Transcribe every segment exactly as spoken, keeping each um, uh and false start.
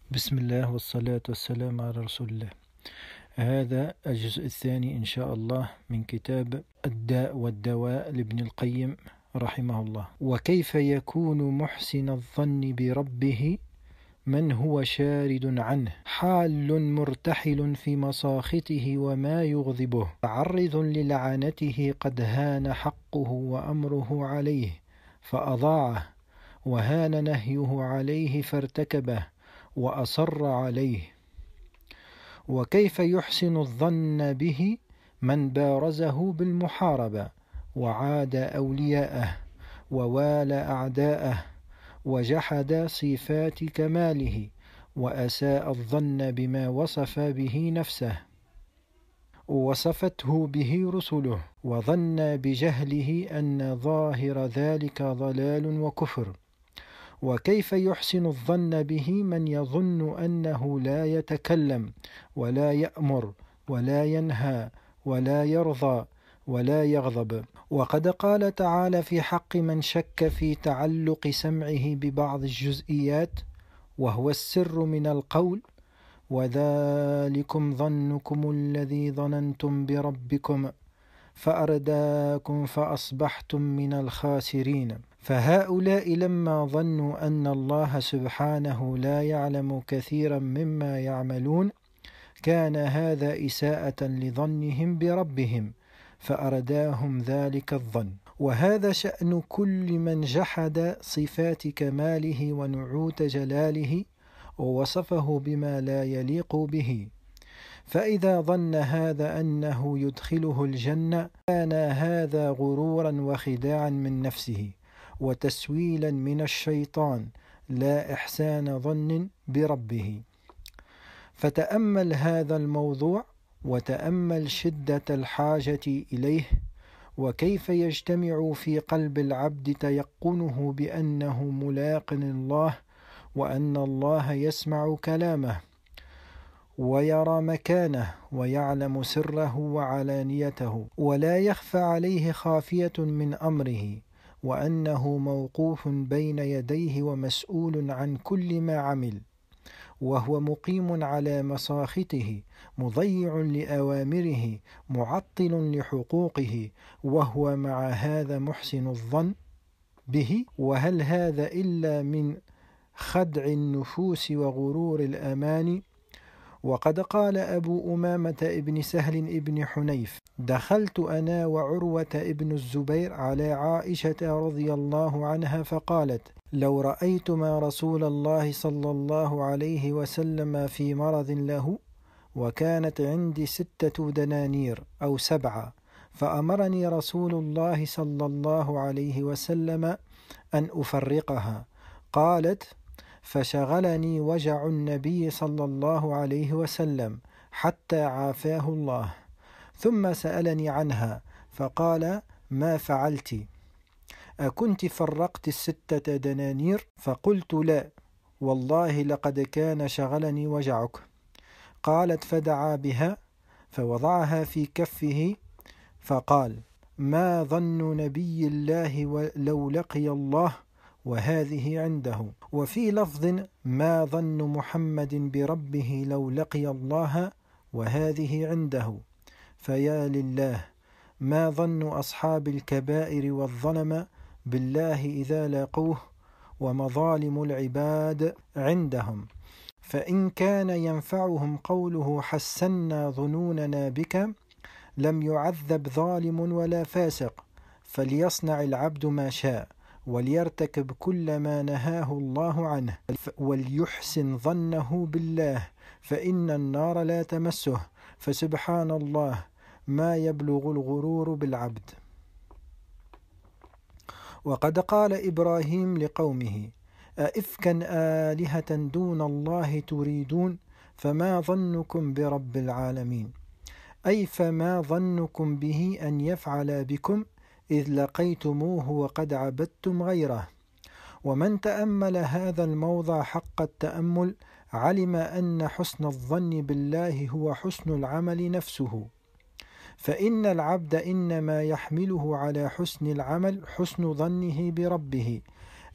بسم الله والصلاة والسلام على رسول الله. هذا الجزء الثاني إن شاء الله من كتاب الداء والدواء لابن القيم رحمه الله. وكيف يكون محسن الظن بربه من هو شارد عنه حال مرتحل في مساخطه وما يغضبه، تعرض للعنته قد هان حقه وأمره عليه فأضاعه، وهان نهيه عليه فارتكبه وأصر عليه. وكيف يحسن الظن به من بارزه بالمحاربة وعاد أولياءه ووالى أعداءه وجحد صفات كماله وأساء الظن بما وصف به نفسه وصفته به رسله، وظن بجهله أن ظاهر ذلك ضلال وكفر. وكيف يحسن الظن به من يظن أنه لا يتكلم ولا يأمر ولا ينهى ولا يرضى ولا يغضب. وقد قال تعالى في حق من شك في تعلق سمعه ببعض الجزئيات وهو السر من القول: وذلكم ظنكم الذي ظننتم بربكم فأرداكم فأصبحتم من الخاسرين. فهؤلاء لما ظنوا أن الله سبحانه لا يعلم كثيرا مما يعملون كان هذا إساءة لظنهم بربهم فأرداهم ذلك الظن. وهذا شأن كل من جحد صفات كماله ونعوت جلاله ووصفه بما لا يليق به. فإذا ظن هذا أنه يدخله الجنة كان هذا غرورا وخداعا من نفسه وتسويلا من الشيطان، لا إحسان ظن بربه. فتأمل هذا الموضوع وتأمل شدة الحاجة إليه، وكيف يجتمع في قلب العبد تيقنه بأنه ملاق الله وأن الله يسمع كلامه ويرى مكانه ويعلم سره وعلانيته ولا يخفى عليه خافية من أمره، وأنه موقوف بين يديه ومسؤول عن كل ما عمل، وهو مقيم على مساخطه مضيع لأوامره معطل لحقوقه، وهو مع هذا محسن الظن به. وهل هذا إلا من خدع النفوس وغرور الأمان؟ وقد قال أبو أمامة ابن سهل ابن حنيف: دخلت أنا وعروة ابن الزبير على عائشة رضي الله عنها فقالت: لو رأيتما رسول الله صلى الله عليه وسلم في مرض له وكانت عندي ستة دنانير أو سبعة، فأمرني رسول الله صلى الله عليه وسلم أن أفرقها. قالت: فشغلني وجع النبي صلى الله عليه وسلم حتى عافاه الله، ثم سألني عنها فقال: ما فعلت؟ أكنت فرقت الستة دنانير؟ فقلت: لا والله لقد كان شغلني وجعك. قالت: فدعا بها فوضعها في كفه فقال: ما ظن نبي الله لو لقي الله وهذه عنده. وفي لفظ: ما ظن محمد بربه لو لقي الله وهذه عنده. فيا لله، ما ظن أصحاب الكبائر والظلم بالله إذا لاقوه ومظالم العباد عندهم. فإن كان ينفعهم قوله حسنا ظنوننا بك لم يعذب ظالم ولا فاسق. فليصنع العبد ما شاء وليرتكب كل ما نهاه الله عنه وليحسن ظنه بالله، فإن النار لا تمسه. فسبحان الله ما يبلغ الغرور بالعبد. وقد قال إبراهيم لقومه: أئفكا آلهة دون الله تريدون فما ظنكم برب العالمين، أي فما ظنكم به أن يفعل بكم إذ لقيتموه وقد عبدتم غيره. ومن تأمل هذا الموضع حق التأمل علم أن حسن الظن بالله هو حسن العمل نفسه، فإن العبد إنما يحمله على حسن العمل حسن ظنه بربه،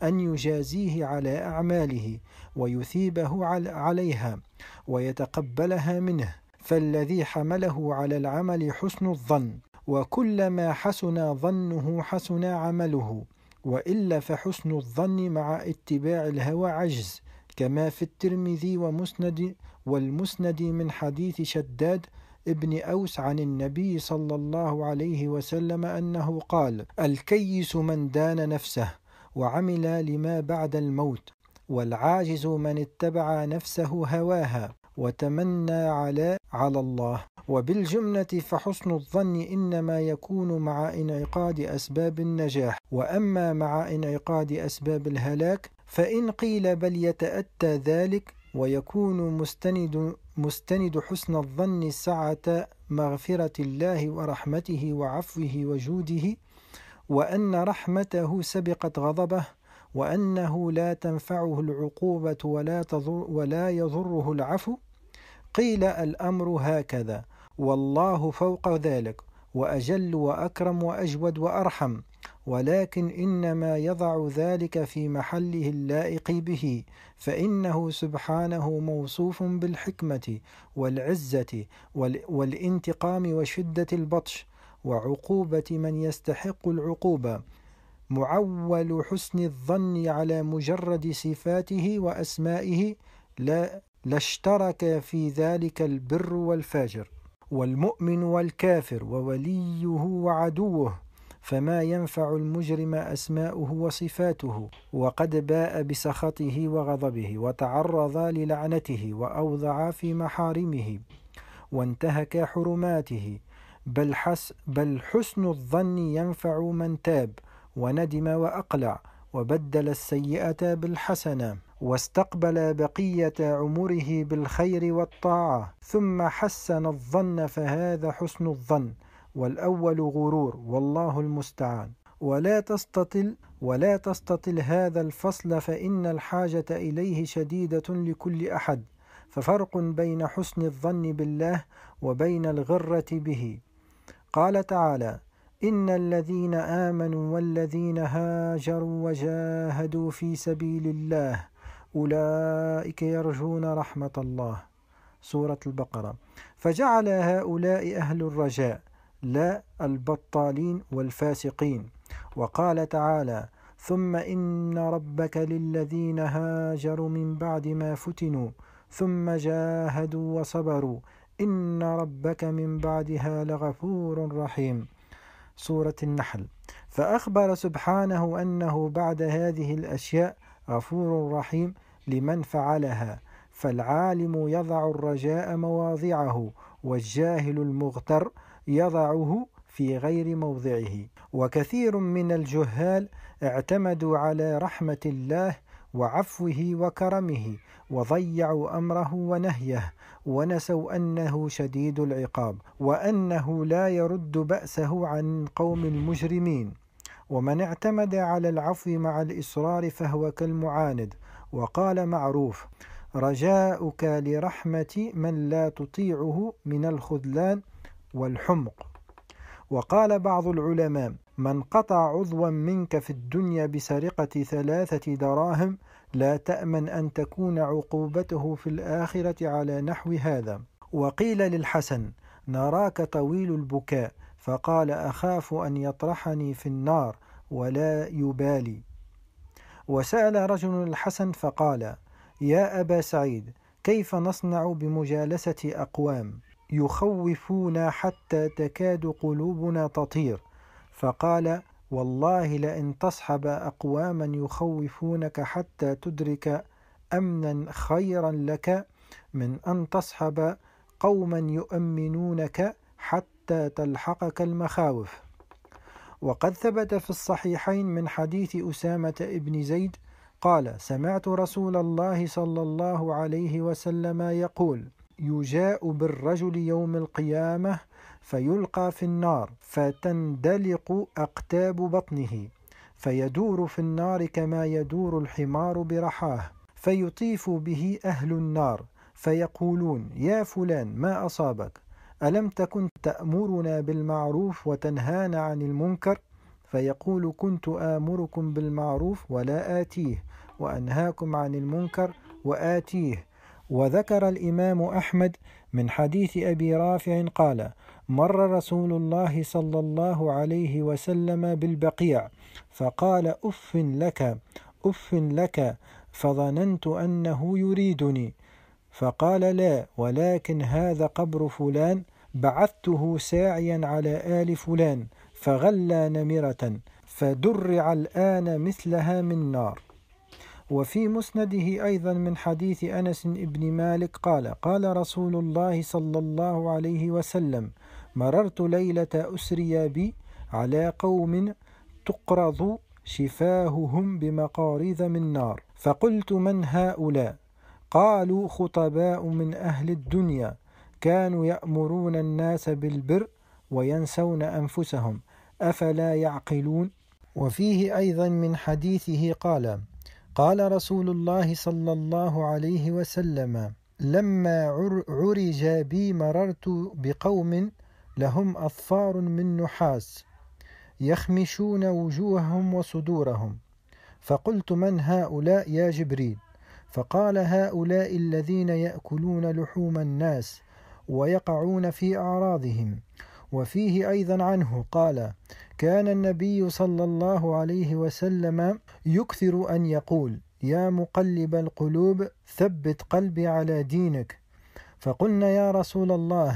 أن يجازيه على أعماله ويثيبه عليها ويتقبلها منه، فالذي حمله على العمل حسن الظن، وكلما حسن ظنه حسن عمله، وإلا فحسن الظن مع اتباع الهوى عجز، كما في الترمذي ومسند والمسند من حديث شداد ابن أوس عن النبي صلى الله عليه وسلم أنه قال: الكيس من دان نفسه وعمل لما بعد الموت، والعاجز من اتبع نفسه هواها وتمنى على على الله. وبالجملة فحسن الظن إنما يكون مع انعقاد أسباب النجاح، وأما مع انعقاد أسباب الهلاك فإن قيل بل يتأتى ذلك ويكون مستند مستند حسن الظن سعة مغفرة الله ورحمته وعفوه وجوده، وأن رحمته سبقت غضبه، وأنه لا تنفعه العقوبة ولا تضر ولا يضره العفو. قيل الأمر هكذا، والله فوق ذلك وأجل وأكرم وأجود وأرحم، ولكن إنما يضع ذلك في محله اللائق به، فإنه سبحانه موصوف بالحكمة والعزة والانتقام وشدة البطش وعقوبة من يستحق العقوبة. معول حسن الظن على مجرد صفاته وأسمائه لا لاشترك في ذلك البر والفاجر والمؤمن والكافر ووليه وعدوه، فما ينفع المجرم أسماؤه وصفاته، وقد باء بسخطه وغضبه وتعرض للعنته وأوضع في محارمه وانتهك حرماته. بل, حس بل حسن الظن ينفع من تاب وندم وأقلع وبدل السيئة بالحسنة واستقبل بقية عمره بالخير والطاعة ثم حسن الظن، فهذا حسن الظن، والأول غرور، والله المستعان. ولا تستطل ولا تستطل هذا الفصل، فإن الحاجة إليه شديدة لكل أحد، ففرق بين حسن الظن بالله وبين الغرة به. قال تعالى: إن الذين آمنوا والذين هاجروا وجاهدوا في سبيل الله أولئك يرجون رحمة الله. سورة البقرة. فجعل هؤلاء أهل الرجاء، لا البطالين والفاسقين. وقال تعالى: ثم إن ربك للذين هاجروا من بعد ما فتنوا ثم جاهدوا وصبروا إن ربك من بعدها لغفور رحيم. سورة النحل. فأخبر سبحانه أنه بعد هذه الأشياء غفور رحيم لمن فعلها، فالعالم يضع الرجاء مواضعه، والجاهل المغتر يضعه في غير موضعه. وكثير من الجهال اعتمدوا على رحمة الله وعفوه وكرمه وضيعوا أمره ونهيه، ونسوا أنه شديد العقاب، وأنه لا يرد بأسه عن قوم المجرمين. ومن اعتمد على العفو مع الإصرار فهو كالمعاند. وقال معروف: رجاؤك لرحمة من لا تطيعه من الخذلان والحمق. وقال بعض العلماء: من قطع عضوا منك في الدنيا بسرقة ثلاثة دراهم لا تأمن أن تكون عقوبته في الآخرة على نحو هذا. وقيل للحسن: نراك طويل البكاء، فقال: أخاف أن يطرحني في النار ولا يبالي. وسأل رجل الحسن فقال: يا أبا سعيد، كيف نصنع بمجالسة أقوام يخوفون حتى تكاد قلوبنا تطير؟ فقال: والله لئن تصحب أقواما يخوفونك حتى تدرك أمنا خيرا لك من أن تصحب قوما يؤمنونك حتى تلحقك المخاوف. وقد ثبت في الصحيحين من حديث أسامة ابن زيد قال: سمعت رسول الله صلى الله عليه وسلم يقول: يجاء بالرجل يوم القيامة فيلقى في النار فتندلق أقتاب بطنه، فيدور في النار كما يدور الحمار برحاه، فيطيف به أهل النار فيقولون: يا فلان ما أصابك؟ ألم تكن تأمرنا بالمعروف وتنهانا عن المنكر؟ فيقول كنت آمركم بالمعروف ولا آتيه، وأنهاكم عن المنكر وآتيه. وذكر الإمام أحمد من حديث أبي رافع قال: مر رسول الله صلى الله عليه وسلم بالبقيع فقال: أف لك أف لك، فظننت أنه يريدني، فقال: لا، ولكن هذا قبر فلان بعثته ساعيا على آل فلان فغلى نمرة فدرع الآن مثلها من نار. وفي مسنده أيضا من حديث أنس بن مالك قال: قال رسول الله صلى الله عليه وسلم: مررت ليلة أسري بي على قوم تقرض شفاههم بمقاريض من نار، فقلت: من هؤلاء؟ قالوا: خطباء من أهل الدنيا كانوا يأمرون الناس بالبر وينسون أنفسهم، أفلا يعقلون؟ وفيه أيضا من حديثه قال: قال رسول الله صلى الله عليه وسلم: لما عرج بي مررت بقوم لهم أظفار من نحاس يخمشون وجوههم وصدورهم، فقلت: من هؤلاء يا جبريل؟ فقال: هؤلاء الذين يأكلون لحوم الناس ويقعون في أعراضهم. وفيه أيضا عنه قال: كان النبي صلى الله عليه وسلم يكثر أن يقول: يا مقلب القلوب ثبت قلبي على دينك. فقلنا: يا رسول الله،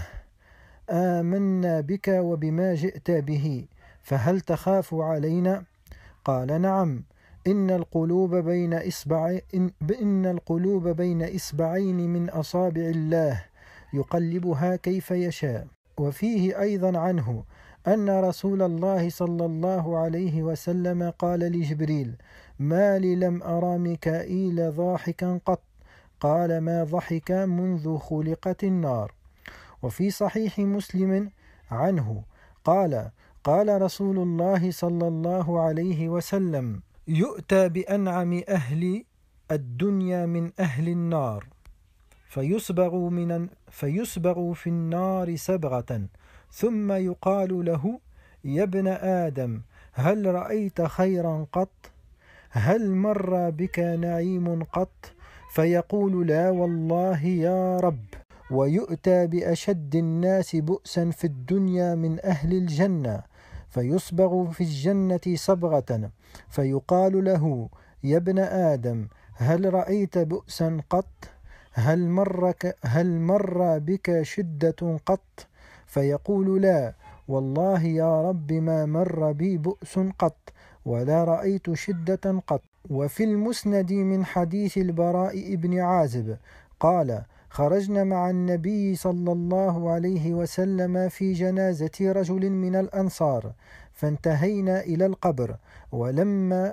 آمنا بك وبما جئت به، فهل تخاف علينا؟ قال: نعم، إن القلوب بين إصبع إن, إن القلوب بين إصبعين من أصابع الله يقلبها كيف يشاء. وفيه أيضا عنه أن رسول الله صلى الله عليه وسلم قال لجبريل: ما لي لم أرى ميكائيل ضاحكا قط؟ قال: ما ضحك منذ خلقت النار. وفي صحيح مسلم عنه قال: قال رسول الله صلى الله عليه وسلم: يؤتى بأنعم أهل الدنيا من أهل النار فيسبغ, من فيسبغ في النار سبغة، ثم يقال له: يا ابن آدم، هل رأيت خيرا قط؟ هل مر بك نعيم قط؟ فيقول: لا والله يا رب. ويؤتى بأشد الناس بؤسا في الدنيا من أهل الجنة فيصبغ في الجنة صبغة، فيقال له: يا ابن آدم، هل رأيت بؤسا قط؟ هل, مرك هل مر بك شدة قط؟ فيقول: لا والله يا رب ما مر بي بؤس قط ولا رأيت شدة قط. وفي المسند من حديث البراء بن عازب قال: خرجنا مع النبي صلى الله عليه وسلم في جنازة رجل من الأنصار، فانتهينا إلى القبر، ولما,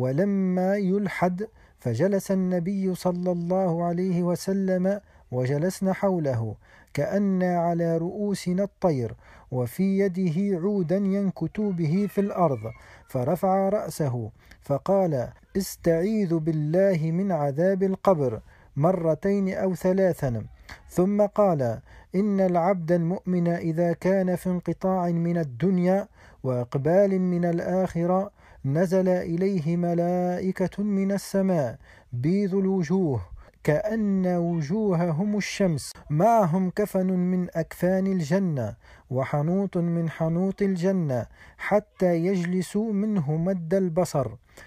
ولما يلحد فجلس النبي صلى الله عليه وسلم وجلسنا حوله كأن على رؤوسنا الطير، وفي يده عودا ينكت به في الأرض، فرفع رأسه فقال: استعيذ بالله من عذاب القبر مرتين أو ثلاثا، ثم قال: إن العبد المؤمن إذا كان في انقطاع من الدنيا وإقبال من الآخرة نزل إليه ملائكة من السماء بيض الوجوه كأن وجوههم الشمس، معهم كفن من أكفان الجنة وحنوط من حنوط الجنة، حتى يجلسوا منه مد البصر،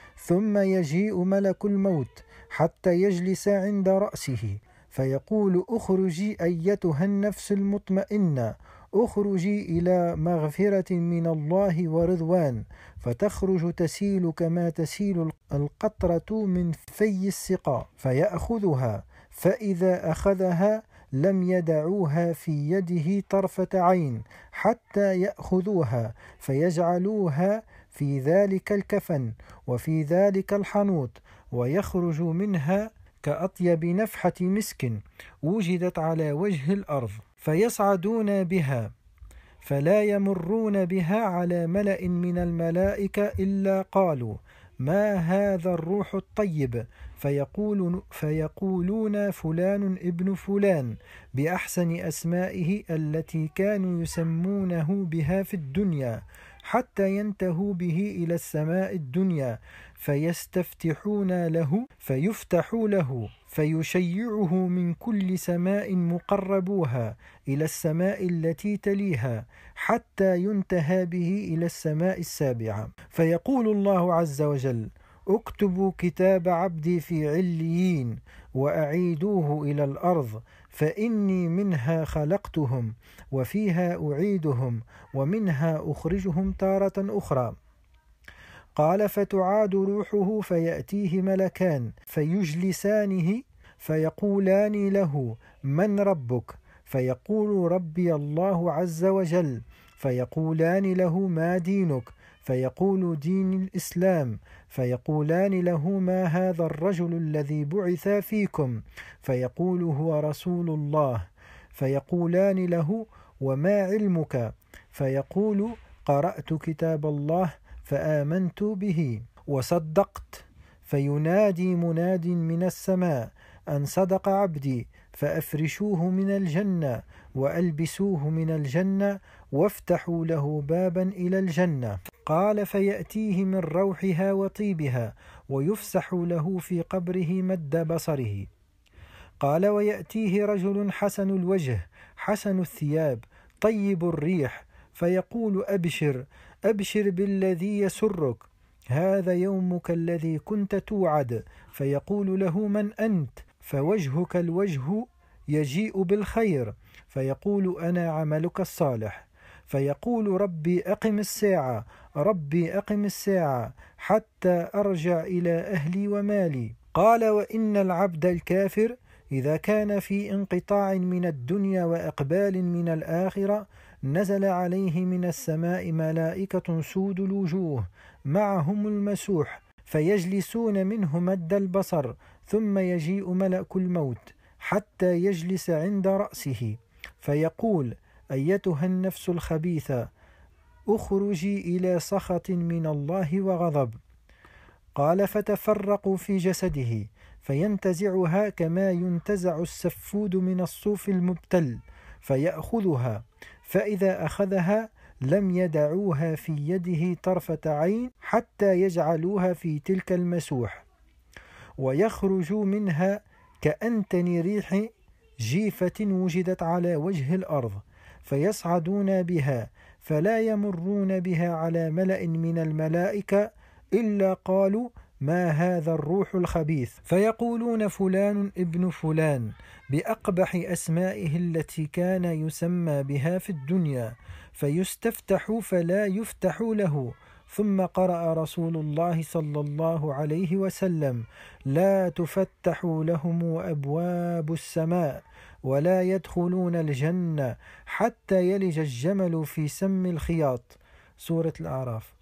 ثم يجيء ملك الموت حتى يجلس عند رأسه فيقول: اخرجي أيتها النفس المطمئنة، اخرجي إلى مغفرة من الله ورضوان، فتخرج تسيل كما تسيل القطرة من في السقاء، فيأخذها، فإذا أخذها لم يدعوها في يده طرفة عين حتى يأخذوها فيجعلوها في ذلك الكفن وفي ذلك الحنوط، ويخرج منها كأطيب نفحة مسك وجدت على وجه الأرض، فيصعدون بها فلا يمرون بها على ملأ من الملائكة إلا قالوا: ما هذا الروح الطيب؟ فيقول فيقولون: فلان ابن فلان، بأحسن أسمائه التي كانوا يسمونه بها في الدنيا، حتى ينتهوا به إلى السماء الدنيا فيستفتحون له فيفتح له فيشيعه من كل سماء مقربوها إلى السماء التي تليها حتى ينتهى به إلى السماء السابعة. فيقول الله عز وجل: اكتبوا كتاب عبدي في عليين وأعيدوه إلى الأرض فإني منها خلقتهم وفيها أعيدهم ومنها أخرجهم تارة أخرى. قال: فتعاد روحه فيأتيه ملكان فيجلسانه فيقولان له: من ربك؟ فيقول: ربي الله عز وجل. فيقولان له: ما دينك؟ فيقول: دين الإسلام. فيقولان له: ما هذا الرجل الذي بعث فيكم؟ فيقول: هو رسول الله. فيقولان له: وما علمك؟ فيقول: قرأت كتاب الله فآمنت به وصدقت. فينادي مناد من السماء: أن صدق عبدي، فأفرشوه من الجنة وألبسوه من الجنة وافتحوا له بابا إلى الجنة. قال: فيأتيه من روحها وطيبها ويفسح له في قبره مد بصره. قال: ويأتيه رجل حسن الوجه حسن الثياب طيب الريح فيقول: أبشر أبشر بالذي يسرك، هذا يومك الذي كنت توعد. فيقول له: من أنت؟ فوجهك الوجه يجيء بالخير. فيقول: أنا عملك الصالح. فيقول: ربي أقم الساعة ربي أقم الساعة حتى أرجع إلى أهلي ومالي. قال: وإن العبد الكافر إذا كان في انقطاع من الدنيا وإقبال من الآخرة نزل عليه من السماء ملائكة سود الوجوه معهم المسوح فيجلسون منه مد البصر، ثم يجيء ملك الموت حتى يجلس عند رأسه فيقول: أيتها النفس الخبيثة اخرجي إلى سخط من الله وغضب. قال: فتفرقوا في جسده فينتزعها كما ينتزع السفود من الصوف المبتل فيأخذها، فإذا أخذها لم يدعوها في يده طرفة عين حتى يجعلوها في تلك المسوح، ويخرج منها كأنتن ريح جيفة وجدت على وجه الأرض، فيصعدون بها فلا يمرون بها على ملأ من الملائكة إلا قالوا: ما هذا الروح الخبيث؟ فيقولون: فلان ابن فلان بأقبح أسمائه التي كان يسمى بها في الدنيا، فيستفتح فلا يفتح له. ثم قرأ رسول الله صلى الله عليه وسلم: لا تفتح لهم أبواب السماء ولا يدخلون الجنة حتى يلج الجمل في سم الخياط، سورة الأعراف.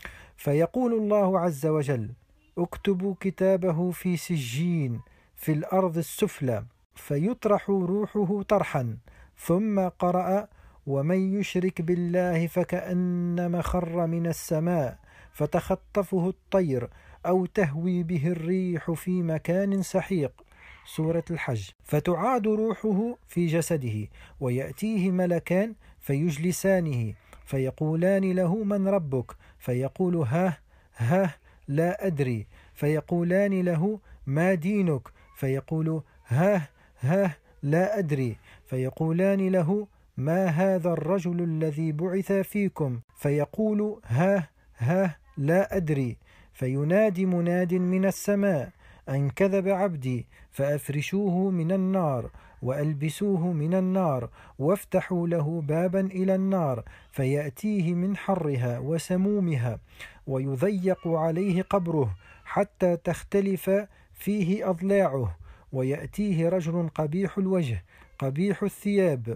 فيقول الله عز وجل: اكتبوا كتابه في سجين في الأرض السفلى، فيطرح روحه طرحا. ثم قرأ: ومن يشرك بالله فكأنما خر من السماء فتخطفه الطير أو تهوي به الريح في مكان سحيق، سورة الحج. فتعاد روحه في جسده ويأتيه ملكان فيجلسانه فيقولان له: من ربك؟ فيقول: ها ها لا أدري. فيقولان له: ما دينك؟ فيقول: ها ها لا أدري. فيقولان له: ما هذا الرجل الذي بعث فيكم؟ فيقول: ها ها لا أدري. فينادي مناد من السماء: أن كذب عبدي، فأفرشوه من النار وألبسوه من النار وافتحوا له بابا إلى النار فيأتيه من حرها وسمومها ويضيق عليه قبره حتى تختلف فيه أضلاعه. ويأتيه رجل قبيح الوجه قبيح الثياب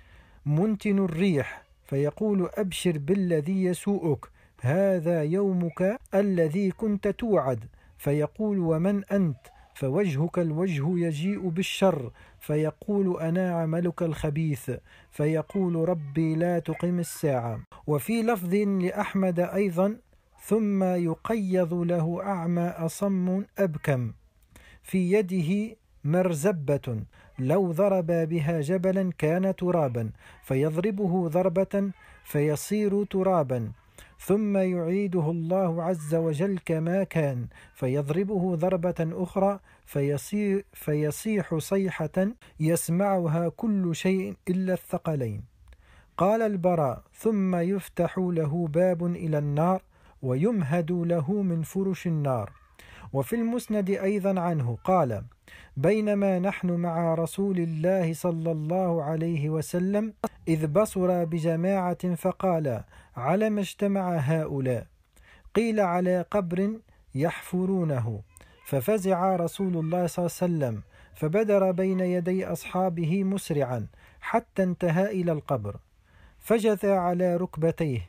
منتن الريح فيقول: أبشر بالذي يسوءك، هذا يومك الذي كنت توعد. فيقول: ومن أنت؟ فوجهك الوجه يجيء بالشر. فيقول: أنا عملك الخبيث. فيقول: ربي لا تقم الساعة. وفي لفظ لأحمد أيضا: ثم يقيض له أعمى أصم أبكم في يده مرزبة لو ضرب بها جبلا كان ترابا، فيضربه ضربة فيصير ترابا، ثم يعيده الله عز وجل كما كان فيضربه ضربة أخرى فيصيح, فيصيح صيحة يسمعها كل شيء إلا الثقلين. قال البراء: ثم يفتح له باب إلى النار ويمهد له من فرش النار. وفي المسند أيضا عنه قال: بينما نحن مع رسول الله صلى الله عليه وسلم إذ بصر بجماعة فقال: على ما اجتمع هؤلاء؟ قيل: على قبر يحفرونه. ففزع رسول الله صلى الله عليه وسلم فبدر بين يدي أصحابه مسرعا حتى انتهى إلى القبر، فجثى على ركبتيه،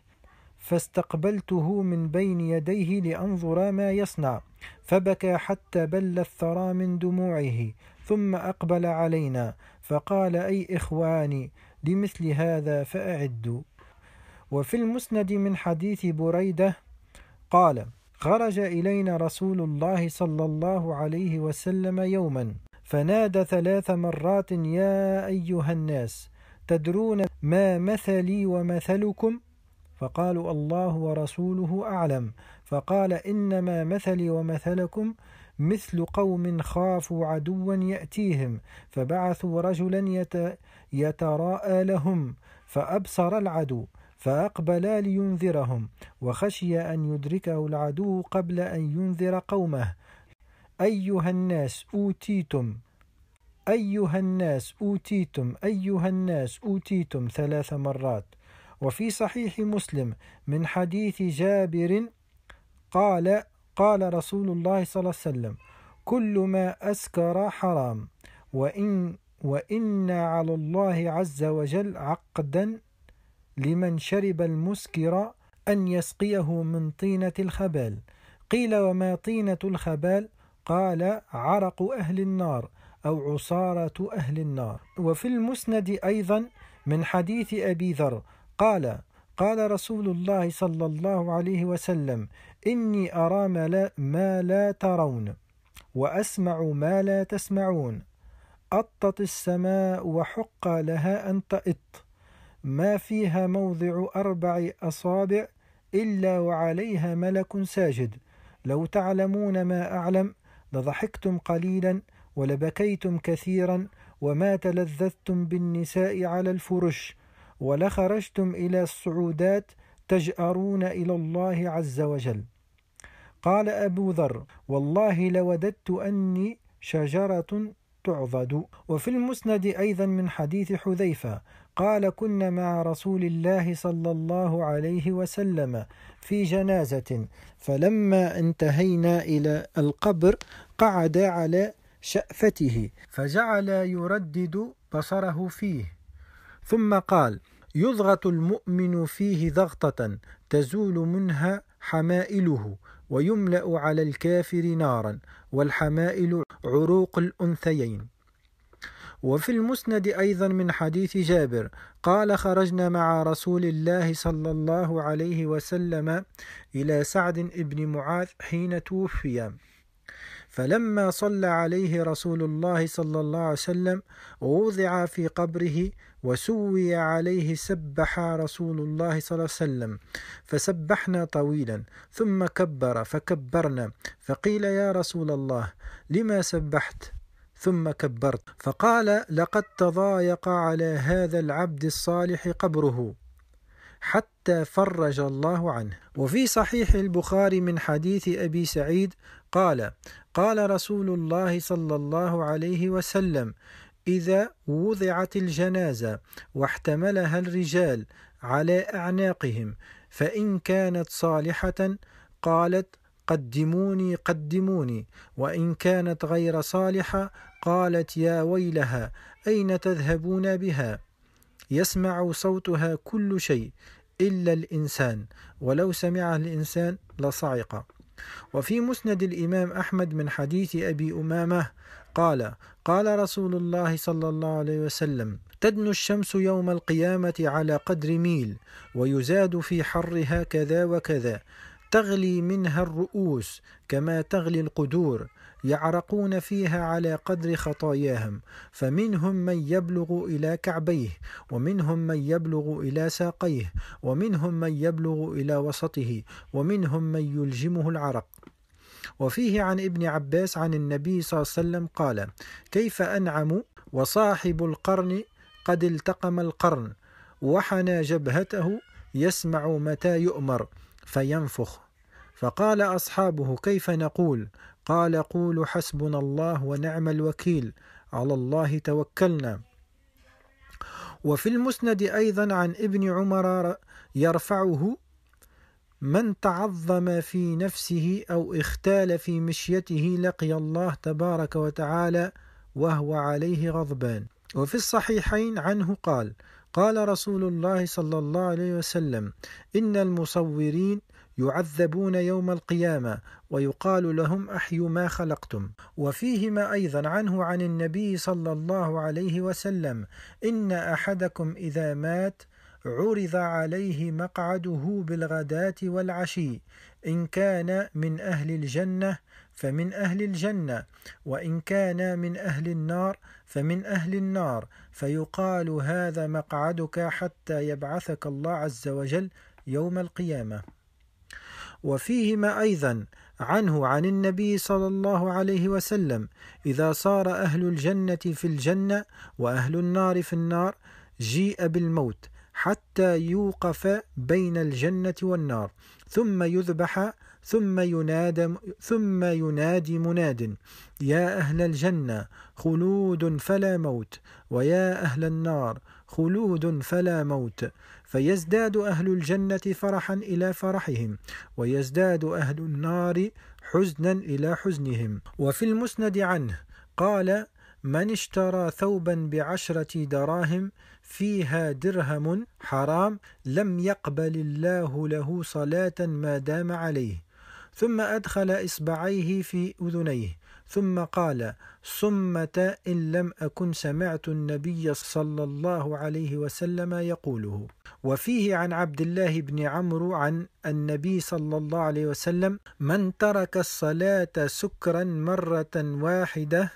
فاستقبلته من بين يديه لأنظر ما يصنع، فبكى حتى بل الثرى من دموعه، ثم أقبل علينا فقال: أي إخواني، لمثل هذا فأعدوا. وفي المسند من حديث بريدة قال: خرج إلينا رسول الله صلى الله عليه وسلم يوما فنادى ثلاث مرات: يا أيها الناس، تدرون ما مثلي ومثلكم؟ فقالوا: الله ورسوله أعلم. فقال: إنما مثلي ومثلكم مثل قوم خافوا عدوا يأتيهم فبعثوا رجلا يتراءى لهم فأبصر العدو فأقبل لينذرهم، وخشي أن يدركه العدو قبل أن ينذر قومه. أيها الناس أوتيتم أيها الناس أوتيتم أيها الناس أوتيتم ثلاث مرات. وفي صحيح مسلم من حديث جابر قال: قال رسول الله صلى الله عليه وسلم: كل ما أسكر حرام، وإن, وإن على الله عز وجل عقدا لمن شرب المسكر أن يسقيه من طينة الخبال. قيل: وما طينة الخبال؟ قال: عرق أهل النار أو عصارة أهل النار. وفي المسند أيضا من حديث أبي ذر قال: قال رسول الله صلى الله عليه وسلم: إني أرى ما لا ترون وأسمع ما لا تسمعون. أطت السماء وحق لها أن تئط، ما فيها موضع أربع أصابع إلا وعليها ملك ساجد. لو تعلمون ما أعلم لضحكتم قليلا ولبكيتم كثيرا، وما تلذذتم بالنساء على الفرش، ولخرجتم إلى الصعودات تجأرون إلى الله عز وجل. قال أبو ذر: والله لوددت أني شجرة تعضد. وفي المسند أيضا من حديث حذيفة قال: كنا مع رسول الله صلى الله عليه وسلم في جنازة، فلما انتهينا إلى القبر قعد على شأفته فجعل يردد بصره فيه، ثم قال: يضغط المؤمن فيه ضغطة تزول منها حمائله، ويملأ على الكافر نارا، والحمائل عروق الأنثيين. وفي المسند أيضا من حديث جابر قال: خرجنا مع رسول الله صلى الله عليه وسلم إلى سعد بن معاذ حين توفي، فلما صلى عليه رسول الله صلى الله عليه وسلم ووضع في قبره وسوي عليه سبح رسول الله صلى الله عليه وسلم، فسبحنا طويلا، ثم كبر فكبرنا، فقيل: يا رسول الله، لما سبحت ثم كبرت؟ فقال: لقد تضايق على هذا العبد الصالح قبره حتى فرج الله عنه. وفي صحيح البخاري من حديث أبي سعيد قال: قال رسول الله صلى الله عليه وسلم: إذا وضعت الجنازة واحتملها الرجال على أعناقهم، فإن كانت صالحة قالت: قدموني قدموني، وإن كانت غير صالحة قالت: يا ويلها، أين تذهبون بها؟ يسمع صوتها كل شيء إلا الإنسان، ولو سمعه الإنسان لصعق. وفي مسند الإمام أحمد من حديث أبي أمامة قال: قال رسول الله صلى الله عليه وسلم: تدنو الشمس يوم القيامة على قدر ميل، ويزاد في حرها كذا وكذا، تغلي منها الرؤوس كما تغلي القدور، يعرقون فيها على قدر خطاياهم، فمنهم من يبلغ إلى كعبيه، ومنهم من يبلغ إلى ساقيه، ومنهم من يبلغ إلى وسطه، ومنهم من يلجمه العرق. وفيه عن ابن عباس عن النبي صلى الله عليه وسلم قال: كيف أنعم وصاحب القرن قد التقم القرن وحنى جبهته يسمع متى يؤمر فينفخ. فقال أصحابه: كيف نقول؟ قال: قولوا حسبنا الله ونعم الوكيل، على الله توكلنا. وفي المسند أيضا عن ابن عمر يرفعه: من تعظم في نفسه أو اختال في مشيته لقي الله تبارك وتعالى وهو عليه غضبان. وفي الصحيحين عنه قال: قال رسول الله صلى الله عليه وسلم: إن المصورين يعذبون يوم القيامة ويقال لهم أحيوا ما خلقتم. وفيهما أيضا عنه عن النبي صلى الله عليه وسلم: إن أحدكم إذا مات عرض عليه مقعده بالغداة والعشي، إن كان من أهل الجنة فمن أهل الجنة، وإن كان من أهل النار فمن أهل النار، فيقال هذا مقعدك حتى يبعثك الله عز وجل يوم القيامة. وفيهما أيضا عنه عن النبي صلى الله عليه وسلم: إذا صار أهل الجنة في الجنة وأهل النار في النار جيء بالموت حتى يوقف بين الجنة والنار، ثم يذبح، ثم ينادى ثم ينادي مناد: يا أهل الجنة خلود فلا موت، ويا أهل النار خلود فلا موت، فيزداد أهل الجنة فرحا إلى فرحهم، ويزداد أهل النار حزنا إلى حزنهم. وفي المسند عنه قال: من اشترى ثوبا بعشرة دراهم فيها درهم حرام لم يقبل الله له صلاة ما دام عليه. ثم أدخل إصبعيه في أذنيه ثم قال: صمة إن لم أكن سمعت النبي صلى الله عليه وسلم يقوله. وفيه عن عبد الله بن عمرو عن النبي صلى الله عليه وسلم: من ترك الصلاة سكرا مرة واحدة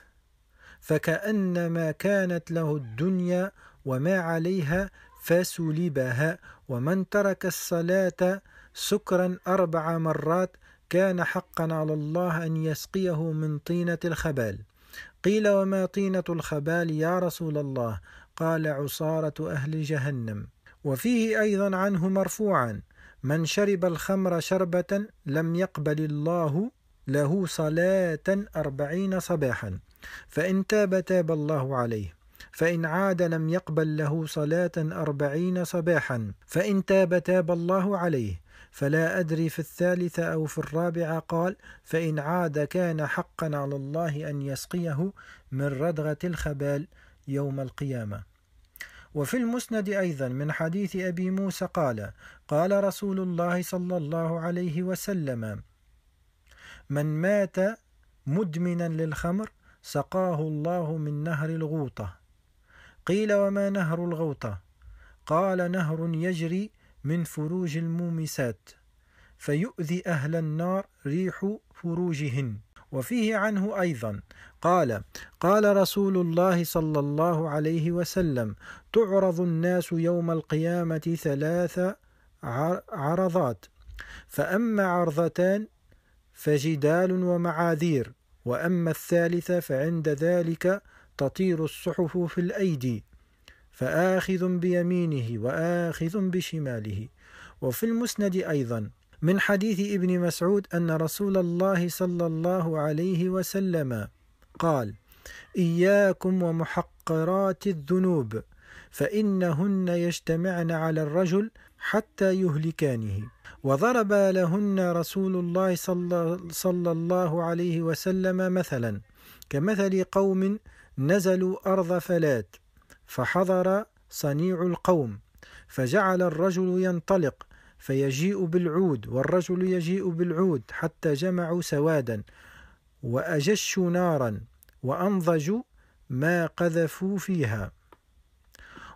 فكأنما كانت له الدنيا وما عليها فسلبها، ومن ترك الصلاة سكرا أربع مرات كان حقا على الله أن يسقيه من طينة الخبال. قيل: وما طينة الخبال يا رسول الله؟ قال: عصارة أهل جهنم. وفيه أيضا عنه مرفوعا: من شرب الخمر شربة لم يقبل الله له صلاة أربعين صباحا، فإن تاب تاب الله عليه، فإن عاد لم يقبل له صلاة أربعين صباحا، فإن تاب تاب الله عليه. فلا أدري في الثالثة أو في الرابعة قال: فإن عاد كان حقا على الله أن يسقيه من ردغة الخبال يوم القيامة. وفي المسند أيضا من حديث أبي موسى قال: قال رسول الله صلى الله عليه وسلم: من مات مدمنا للخمر سقاه الله من نهر الغوطة. قيل: وما نهر الغوطة؟ قال: نهر يجري من فروج المومسات فيؤذي أهل النار ريح فروجهن. وفيه عنه أيضا قال: قال رسول الله صلى الله عليه وسلم: تعرض الناس يوم القيامة ثلاث عرضات، فأما عرضتان فجدال ومعاذير، وأما الثالثة فعند ذلك تطير الصحف في الأيدي، فآخذ بيمينه وآخذ بشماله. وفي المسند أيضا من حديث ابن مسعود أن رسول الله صلى الله عليه وسلم قال: إياكم ومحقرات الذنوب فإنهن يجتمعن على الرجل حتى يهلكانه. وضرب لهن رسول الله صلى الله عليه وسلم مثلا كمثل قوم نزلوا أرض فلات فحضر صنيع القوم، فجعل الرجل ينطلق فيجيء بالعود والرجل يجيء بالعود حتى جمعوا سوادا وأجشوا نارا وأنضجوا ما قذفوا فيها.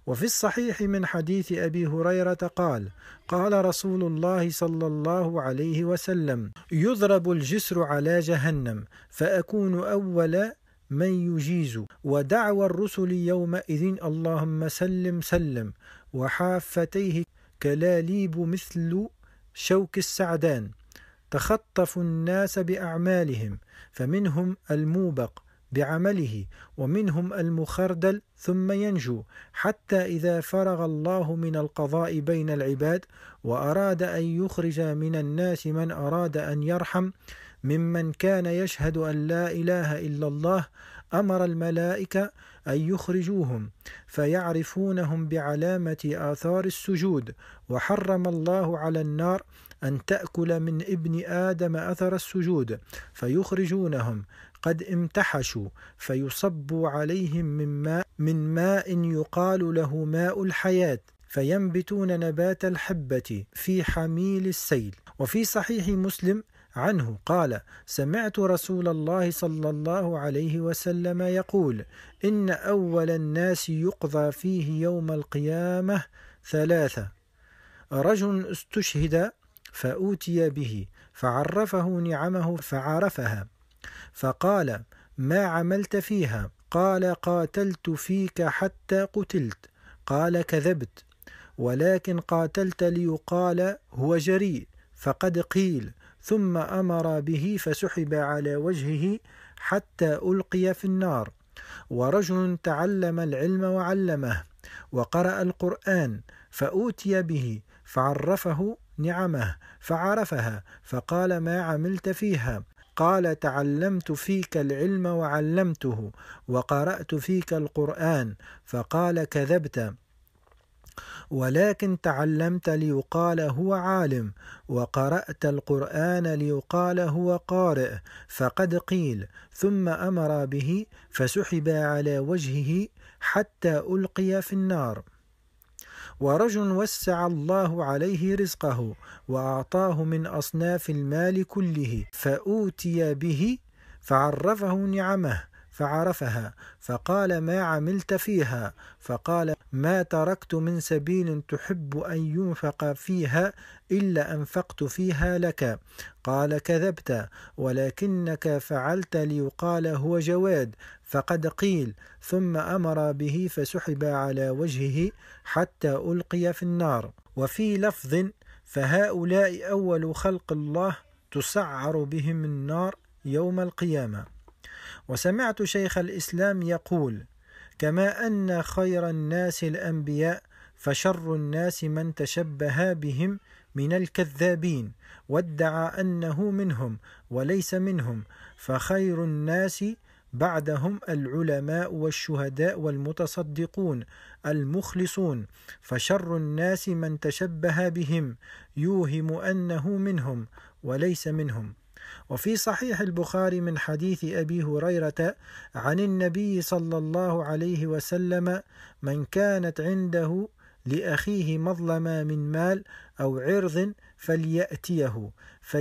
وفي الصحيح من حديث أبي هريرة قال: قال رسول الله صلى الله عليه وسلم: يضرب الجسر على جهنم فأكون أول من يجيز، ودعوى الرسل يومئذ اللهم سلم سلم، وحافتيه كلاليب مثل شوك السعدان، تخطف الناس بأعمالهم، فمنهم الموبق بعمله، ومنهم المخردل ثم ينجو، حتى إذا فرغ الله من القضاء بين العباد وأراد أن يخرج من الناس من أراد أن يرحم ممن كان يشهد أن لا إله إلا الله، أمر الملائكة أن يخرجوهم فيعرفونهم بعلامة آثار السجود، وحرم الله على النار أن تأكل من ابن آدم أثر السجود، فيخرجونهم قد امتحشوا، فيصب عليهم من ماء, من ماء يقال له ماء الحياة، فينبتون نبات الحبة في حميل السيل. وفي صحيح مسلم عنه قال: سمعت رسول الله صلى الله عليه وسلم يقول: إن أول الناس يقضى فيه يوم القيامة ثلاثة: رجل استشهد فأوتي به فعرفه نعمه فعرفها، فقال: ما عملت فيها؟ قال: قاتلت فيك حتى قتلت. قال: كذبت، ولكن قاتلت ليقال هو جريء، فقد قيل. ثم أمر به فسحب على وجهه حتى ألقي في النار. ورجل تعلم العلم وعلمه وقرأ القرآن فأوتي به فعرفه نعمه فعرفها، فقال: ما عملت فيها؟ قال: تعلمت فيك العلم وعلمته، وقرأت فيك القرآن. فقال: كذبت، ولكن تعلمت ليقال هو عالم، وقرأت القرآن ليقال هو قارئ، فقد قيل. ثم أمر به فسحب على وجهه حتى ألقي في النار. ورجل وسع الله عليه رزقه وأعطاه من أصناف المال كله، فأوتي به فعرفه نعمه فعرفها، فقال: ما عملت فيها؟ فقال: ما تركت من سبيل تحب أن ينفق فيها إلا أنفقت فيها لك. قال: كذبت، ولكنك فعلت ليقال هو جواد، فقد قيل. ثم أمر به فسحب على وجهه حتى ألقي في النار. وفي لفظ: فهؤلاء أول خلق الله تسعر بهم النار يوم القيامة. وسمعت شيخ الإسلام يقول: كما أن خير الناس الأنبياء، فشر الناس من تشبه بهم من الكذابين وادعى أنه منهم وليس منهم، فخير الناس بعدهم العلماء والشهداء والمتصدقون المخلصون، فشر الناس من تشبه بهم يوهم أنه منهم وليس منهم. وفي صحيح البخاري من حديث أبي هريرة عن النبي صلى الله عليه وسلم: من كانت عنده لأخيه مظلمة من مال أو عرض فليأتيه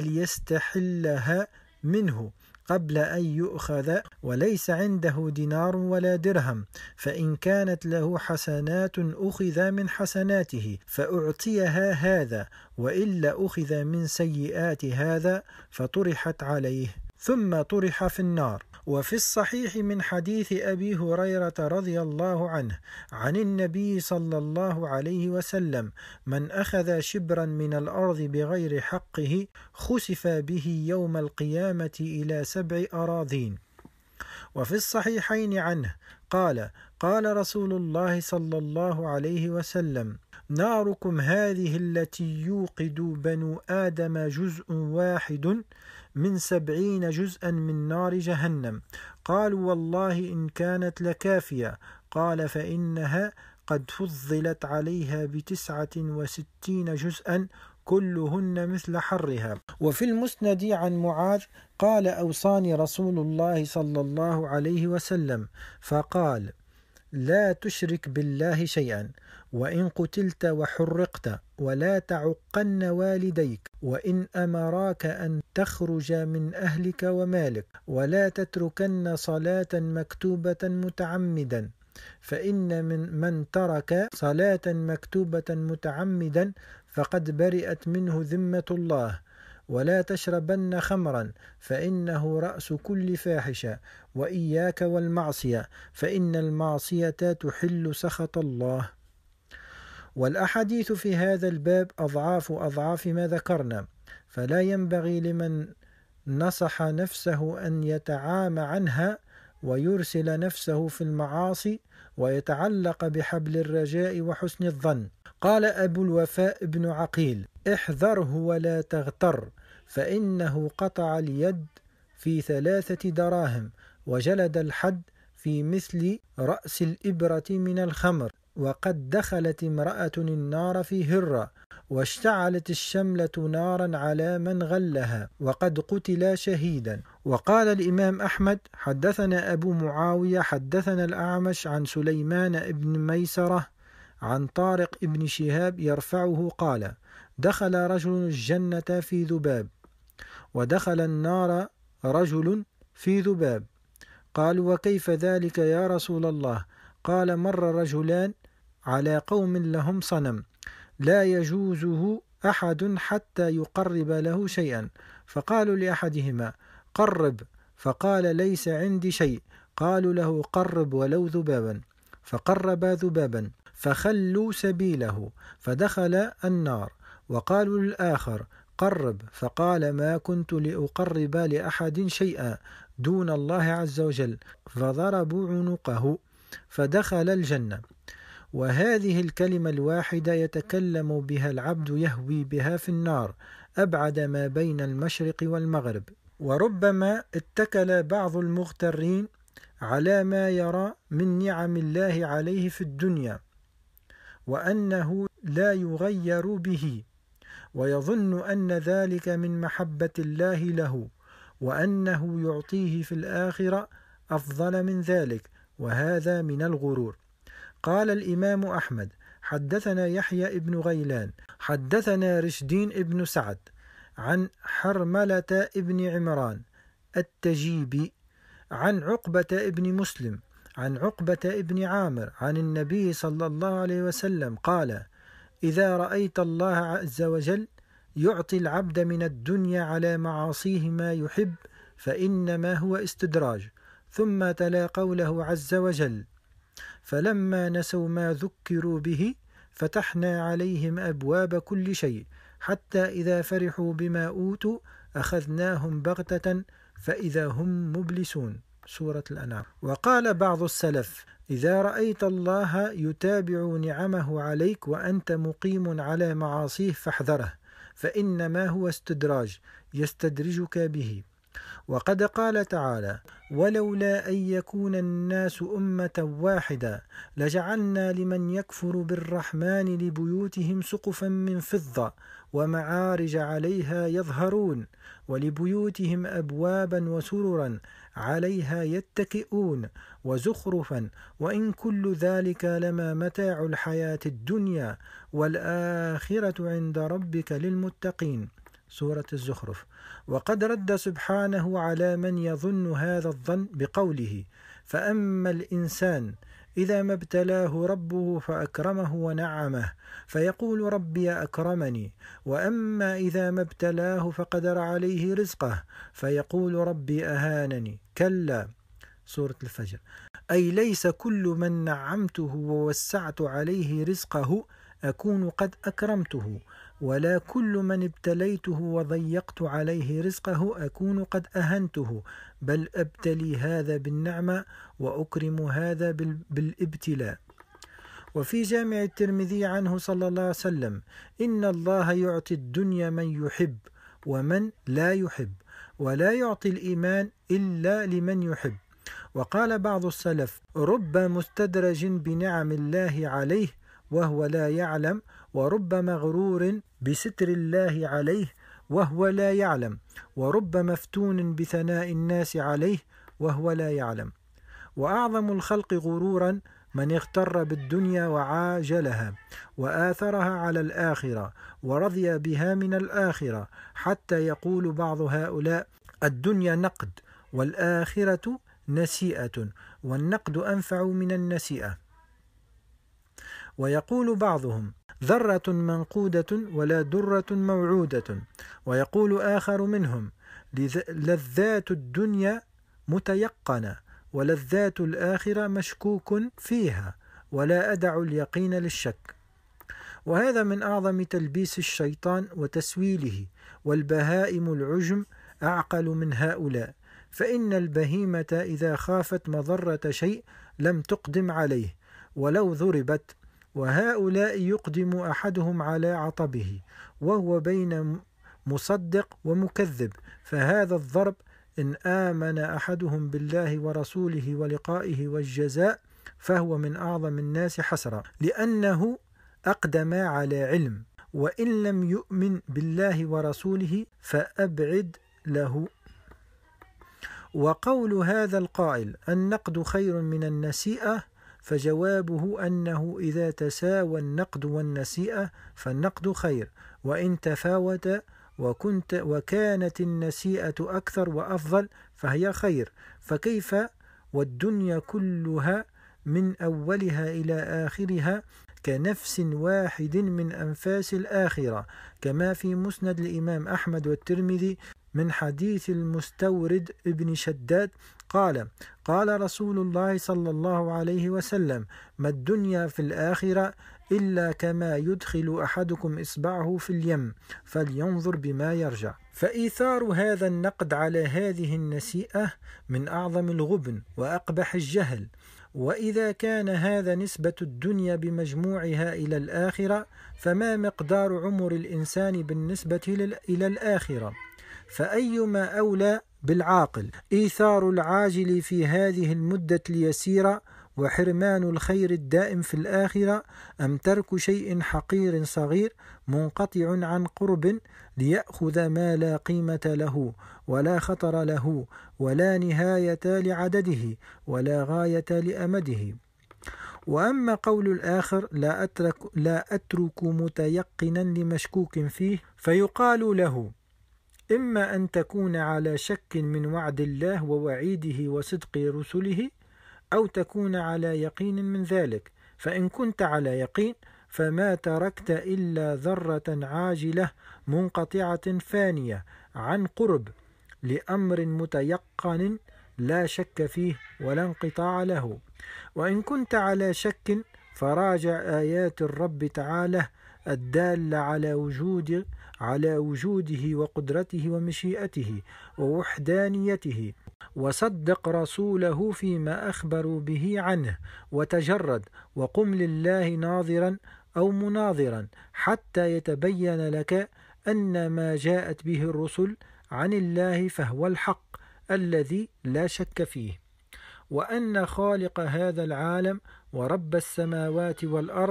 فليستحلها منه قبل أن يؤخذ، وليس عنده دينار ولا درهم، فإن كانت له حسنات أخذ من حسناته فأعطيها هذا، وإلا أخذ من سيئات هذا فطرحت عليه ثم طرح في النار. وفي الصحيح من حديث أبي هريرة رضي الله عنه عن النبي صلى الله عليه وسلم: من أخذ شبرا من الأرض بغير حقه خسف به يوم القيامة إلى سبع أراضين. وفي الصحيحين عنه قال: قال رسول الله صلى الله عليه وسلم: ناركم هذه التي يوقد بنو آدم جزء واحد من سبعين جزءا من نار جهنم. قالوا: والله إن كانت لكافية. قال: فإنها قد فضلت عليها بتسعة وستين جزءا كلهن مثل حرها. وفي المسند عن معاذ قال: أوصاني رسول الله صلى الله عليه وسلم فقال: لا تشرك بالله شيئا، وإن قتلت وحرقت، ولا تعقن والديك، وإن أمراك أن تخرج من أهلك ومالك، ولا تتركن صلاة مكتوبة متعمدا، فإن من من ترك صلاة مكتوبة متعمدا فقد برئت منه ذمة الله. ولا تشربن خمرا فإنه رأس كل فاحشة، وإياك والمعصية فإن المعصية تحل سخط الله. والأحاديث في هذا الباب أضعاف أضعاف ما ذكرنا، فلا ينبغي لمن نصح نفسه أن يتعامى عنها ويرسل نفسه في المعاصي ويتعلق بحبل الرجاء وحسن الظن. قال أبو الوفاء بن عقيل: احذره ولا تغتر، فإنه قطع اليد في ثلاثة دراهم، وجلد الحد في مثل رأس الإبرة من الخمر، وقد دخلت امرأة النار في هرة، واشتعلت الشملة نارا على من غلها، وقد قتل شهيدا. وقال الإمام أحمد: حدثنا أبو معاوية حدثنا الأعمش عن سليمان بن ميسرة عن طارق بن شهاب يرفعه قال: دخل رجل الجنة في ذباب، ودخل النار رجل في ذباب. قالوا: وكيف ذلك يا رسول الله؟ قال: مر رجلان على قوم لهم صنم لا يجوزه أحد حتى يقرب له شيئا، فقالوا لأحدهما: قرب، فقال: ليس عندي شيء. قالوا له: قرب ولو ذبابا، فقرب ذبابا، فخلوا سبيله فدخل النار. وقالوا للآخر: قرب، فقال: ما كنت لأقرب لأحد شيئا دون الله عز وجل، فضربوا عنقه فدخل الجنة. وهذه الكلمة الواحدة يتكلم بها العبد يهوي بها في النار أبعد ما بين المشرق والمغرب. وربما اتكل بعض المغترين على ما يرى من نعم الله عليه في الدنيا وأنه لا يغير به، ويظن أن ذلك من محبة الله له، وأنه يعطيه في الآخرة أفضل من ذلك، وهذا من الغرور. قال الإمام أحمد: حدثنا يحيى بن غيلان حدثنا رشدين بن سعد عن حرملة بن عمران التجيبي عن عقبة بن مسلم عن عقبة بن عامر عن النبي صلى الله عليه وسلم قال: إذا رأيت الله عز وجل يعطي العبد من الدنيا على معاصيه ما يحب فإنما هو استدراج. ثم تلا قوله عز وجل: فلما نسوا ما ذكروا به فتحنا عليهم أبواب كل شيء حتى إذا فرحوا بما أوتوا أخذناهم بغتة فإذا هم مبلسون. سورة الأنعام. وقال بعض السلف: إذا رأيت الله يتابع نعمه عليك وأنت مقيم على معاصيه فاحذره، فإنما هو استدراج يستدرجك به. وقد قال تعالى: ولولا أن يكون الناس أمة واحدة لجعلنا لمن يكفر بالرحمن لبيوتهم سقفا من فضة ومعارج عليها يظهرون ولبيوتهم أبوابا وسررا عليها يتكئون وزخرفا وإن كل ذلك لما متاع الحياة الدنيا والآخرة عند ربك للمتقين. سورة الزخرف. وقد رد سبحانه على من يظن هذا الظن بقوله: فأما الإنسان إذا ما ابتلاه ربه فأكرمه ونعمه فيقول ربي أكرمني، وأما إذا ما ابتلاه فقدر عليه رزقه فيقول ربي أهانني. كلا. سورة الفجر. أي ليس كل من نعمته ووسعت عليه رزقه أكون قد أكرمته، ولا كل من ابتليته وضيقت عليه رزقه أكون قد أهنته، بل أبتلي هذا بالنعمة وأكرم هذا بالابتلاء. وفي جامع الترمذي عنه صلى الله عليه وسلم: إن الله يعطي الدنيا من يحب ومن لا يحب، ولا يعطي الإيمان إلا لمن يحب. وقال بعض السلف: رب مستدرج بنعم الله عليه وهو لا يعلم، ورب مغرور بستر الله عليه وهو لا يعلم، ورب مفتون بثناء الناس عليه وهو لا يعلم. وأعظم الخلق غرورا من اغتر بالدنيا وعاجلها وآثرها على الآخرة ورضي بها من الآخرة، حتى يقول بعض هؤلاء: الدنيا نقد والآخرة نسيئة، والنقد أنفع من النسيئة. ويقول بعضهم: ذرة منقودة ولا درة موعودة. ويقول آخر منهم: لذات الدنيا متيقنة ولذات الآخرة مشكوك فيها، ولا أدع اليقين للشك. وهذا من أعظم تلبيس الشيطان وتسويله، والبهائم العجم أعقل من هؤلاء، فإن البهيمة إذا خافت مضرة شيء لم تقدم عليه ولو ضربت، وهؤلاء يقدم أحدهم على عطبه وهو بين مصدق ومكذب، فهذا الضرب إن آمن أحدهم بالله ورسوله ولقائه والجزاء فهو من أعظم الناس حسرا، لأنه أقدم على علم، وإن لم يؤمن بالله ورسوله فأبعد له. وقول هذا القائل: النقد خير من النسيئة، فجوابه أنه إذا تساوى النقد والنسيئة فالنقد خير، وإن تفاوت وكنت وكانت النسيئة أكثر وأفضل فهي خير، فكيف والدنيا كلها من أولها إلى آخرها كنفس واحد من أنفاس الآخرة، كما في مسند الإمام أحمد والترمذي من حديث المستورد ابن شداد قال: قال رسول الله صلى الله عليه وسلم: ما الدنيا في الآخرة إلا كما يدخل أحدكم إصبعه في اليم فلينظر بما يرجع. فإيثار هذا النقد على هذه النسيئة من أعظم الغبن وأقبح الجهل. وإذا كان هذا نسبة الدنيا بمجموعها إلى الآخرة، فما مقدار عمر الإنسان بالنسبة إلى الآخرة؟ فأيما أولى بالعاقل: إيثار العاجل في هذه المدة اليسيرة وحرمان الخير الدائم في الآخرة، أم ترك شيء حقير صغير منقطع عن قرب ليأخذ ما لا قيمة له ولا خطر له ولا نهاية لعدده ولا غاية لأمده؟ وأما قول الآخر: لا أترك, لا أترك متيقنا لمشكوك فيه، فيقال له: إما أن تكون على شك من وعد الله ووعيده وصدق رسله، أو تكون على يقين من ذلك، فإن كنت على يقين فما تركت إلا ذرة عاجلة منقطعة فانية عن قرب لأمر متيقن لا شك فيه ولا انقطاع له. وإن كنت على شك فراجع آيات الرب تعالى الدالة على وجود على وجوده وقدرته ومشيئته ووحدانيته، وصدق رسوله فيما أخبروا به عنه، وتجرد وقم لله ناظرا أو مناظرا حتى يتبين لك أن ما جاءت به الرسل عن الله فهو الحق الذي لا شك فيه، وأن خالق هذا العالم ورب السماوات والأرض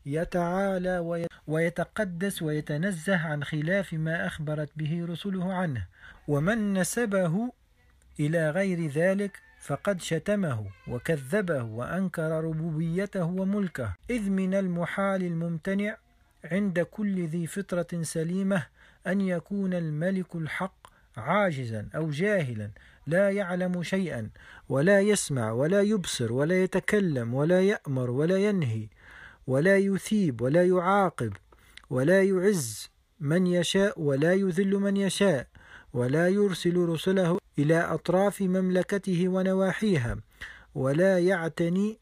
يتعالى ويتقدس ويتنزه عن خلاف ما أخبرت به رسله عنه، ومن نسبه إلى غير ذلك فقد شتمه وكذبه وأنكر ربوبيته وملكه، إذ من المحال الممتنع عند كل ذي فطرة سليمة أن يكون الملك الحق عاجزا أو جاهلا لا يعلم شيئا ولا يسمع ولا يبصر ولا يتكلم ولا يأمر ولا ينهي ولا يثيب ولا يعاقب ولا يعز من يشاء ولا يذل من يشاء، ولا يرسل رسله إلى أطراف مملكته ونواحيها، ولا يعتني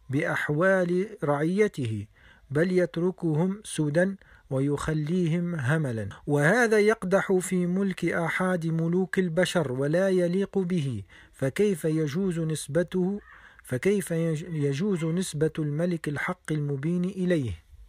بأحوال رعيته، بل يتركهم سدى ويخليهم هملا. وهذا يقدح في ملك أحد ملوك البشر ولا يليق به، فكيف يجوز نسبته فكيف يجوز نسبة الملك الحق المبين إليه؟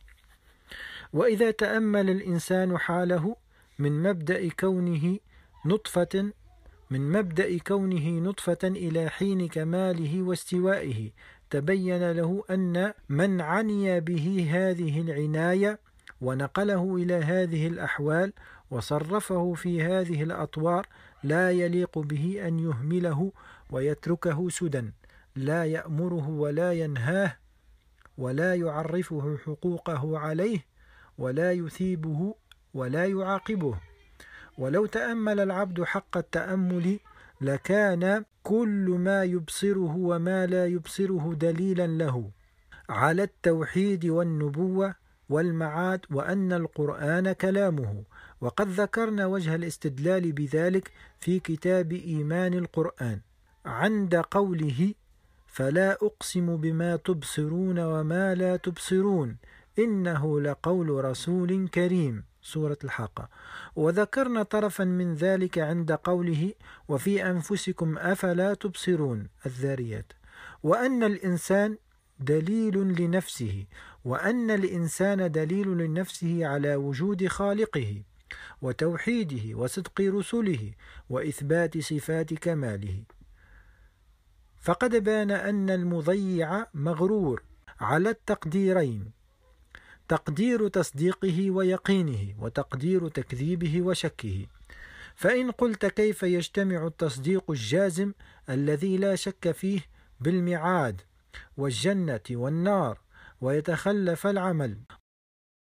وإذا تأمل الإنسان حاله من مبدأ كونه نطفة من مبدأ كونه نطفة إلى حين كماله واستوائه، تبين له أن من عني به هذه العناية ونقله إلى هذه الأحوال وصرفه في هذه الأطوار لا يليق به أن يهمله ويتركه سدى، لا يأمره ولا ينهاه ولا يعرفه حقوقه عليه ولا يثيبه ولا يعاقبه. ولو تأمل العبد حق التأمل لكان كل ما يبصره وما لا يبصره دليلا له على التوحيد والنبوة والمعاد وأن القرآن كلامه. وقد ذكرنا وجه الاستدلال بذلك في كتاب إيمان القرآن عند قوله: فلا أقسم بما تبصرون وما لا تبصرون إنه لقول رسول كريم، سورة الحاقة. وذكرنا طرفا من ذلك عند قوله: وفي أنفسكم أفلا تبصرون، الذاريات. وأن الإنسان دليل لنفسه، وأن الإنسان دليل لنفسه على وجود خالقه وتوحيده وصدق رسله وإثبات صفات كماله. فقد بان أن المضيع مغرور على التقديرين: تقدير تصديقه ويقينه، وتقدير تكذيبه وشكه. فإن قلت: كيف يجتمع التصديق الجازم الذي لا شك فيه بالميعاد والجنة والنار ويتخلف العمل